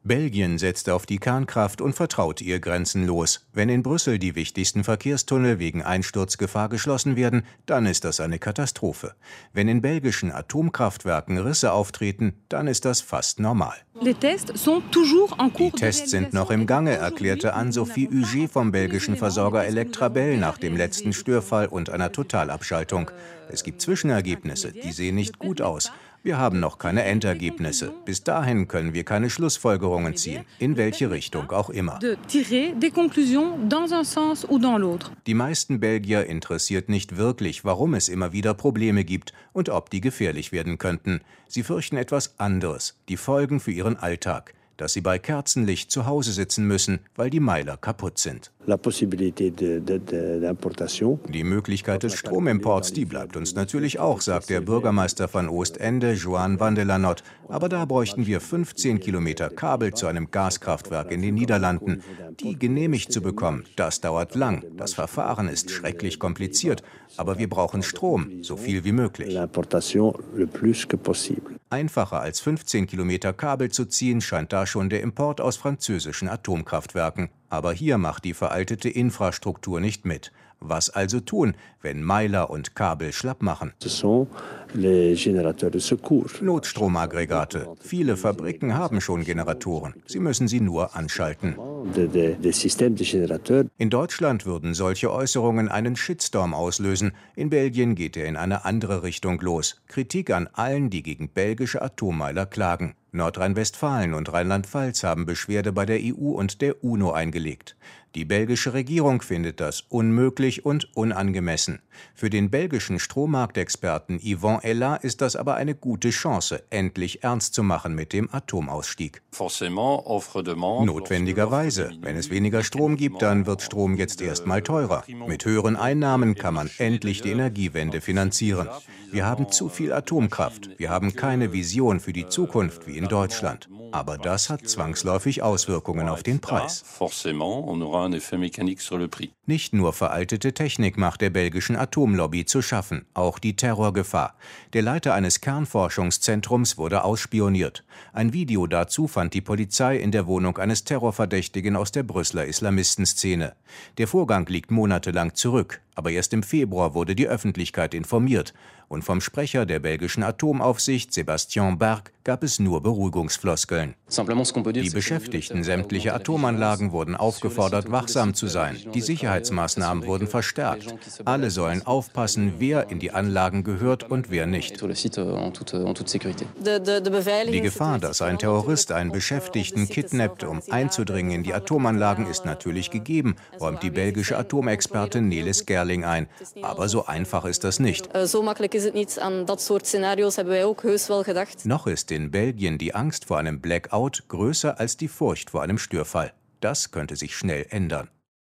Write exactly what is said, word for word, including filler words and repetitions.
Belgien setzt auf die Kernkraft und vertraut ihr grenzenlos. Wenn in Brüssel die wichtigsten Verkehrstunnel wegen Einsturzgefahr geschlossen werden, dann ist das eine Katastrophe. Wenn in belgischen Atomkraftwerken Risse auftreten, dann ist das fast normal. Die Tests sind noch im Gange, erklärte Anne-Sophie Huget vom belgischen Versorger Electrabel nach dem letzten Störfall und einer Totalabschaltung. Es gibt Zwischenergebnisse, die sehen nicht gut aus. Wir haben noch keine Endergebnisse. Bis dahin können wir keine Schlussfolgerungen ziehen, in welche Richtung auch immer. Die meisten Belgier interessiert nicht wirklich, warum es immer wieder Probleme gibt und ob die gefährlich werden könnten. Sie fürchten etwas anderes, die Folgen für ihren Alltag. Dass sie bei Kerzenlicht zu Hause sitzen müssen, weil die Meiler kaputt sind. Die Möglichkeit des Stromimports, die bleibt uns natürlich auch, sagt der Bürgermeister von Oostende, Joan van de Lanot. Aber da bräuchten wir fünfzehn Kilometer Kabel zu einem Gaskraftwerk in den Niederlanden. Die genehmigt zu bekommen, das dauert lang. Das Verfahren ist schrecklich kompliziert. Aber wir brauchen Strom, so viel wie möglich. Einfacher als fünfzehn Kilometer Kabel zu ziehen, scheint da schon der Import aus französischen Atomkraftwerken. Aber hier macht die veraltete Infrastruktur nicht mit. Was also tun, wenn Meiler und Kabel schlapp machen? Notstromaggregate. Viele Fabriken haben schon Generatoren. Sie müssen sie nur anschalten. In Deutschland würden solche Äußerungen einen Shitstorm auslösen. In Belgien geht er in eine andere Richtung los. Kritik an allen, die gegen belgische Atommeiler klagen. Nordrhein-Westfalen und Rheinland-Pfalz haben Beschwerde bei der E U und der UNO eingelegt. Die belgische Regierung findet das unmöglich und unangemessen. Für den belgischen Strommarktexperten Yvon Ella ist das aber eine gute Chance, endlich ernst zu machen mit dem Atomausstieg. Notwendigerweise. Wenn es weniger Strom gibt, dann wird Strom jetzt erstmal teurer. Mit höheren Einnahmen kann man endlich die Energiewende finanzieren. Wir haben zu viel Atomkraft. Wir haben keine Vision für die Zukunft wie in Deutschland. Aber das hat zwangsläufig Auswirkungen auf den Preis. Nicht nur veraltete Technik macht der belgischen Atomlobby zu schaffen, auch die Terrorgefahr. Der Leiter eines Kernforschungszentrums wurde ausspioniert. Ein Video dazu fand die Polizei in der Wohnung eines Terrorverdächtigen aus der Brüsseler Islamistenszene. Der Vorgang liegt monatelang zurück, aber erst im Februar wurde die Öffentlichkeit informiert. Und vom Sprecher der belgischen Atomaufsicht, Sébastien Barg, gab es nur Beruhigungsfloskeln. Die Beschäftigten sämtlicher Atomanlagen wurden aufgefordert, wachsam zu sein. Die Sicherheitsmaßnahmen wurden verstärkt. Alle sollen aufpassen, wer in die Anlagen gehört und wer nicht. Die Gefahr, dass ein Terrorist einen Beschäftigten kidnappt, um einzudringen in die Atomanlagen, ist natürlich gegeben, räumt die belgische Atomexpertin Nelis Gerling ein. Aber so einfach ist das nicht. Noch ist in Belgien die Angst vor einem Blackout größer als die Furcht vor einem Störfall. Das könnte sich schnell ändern.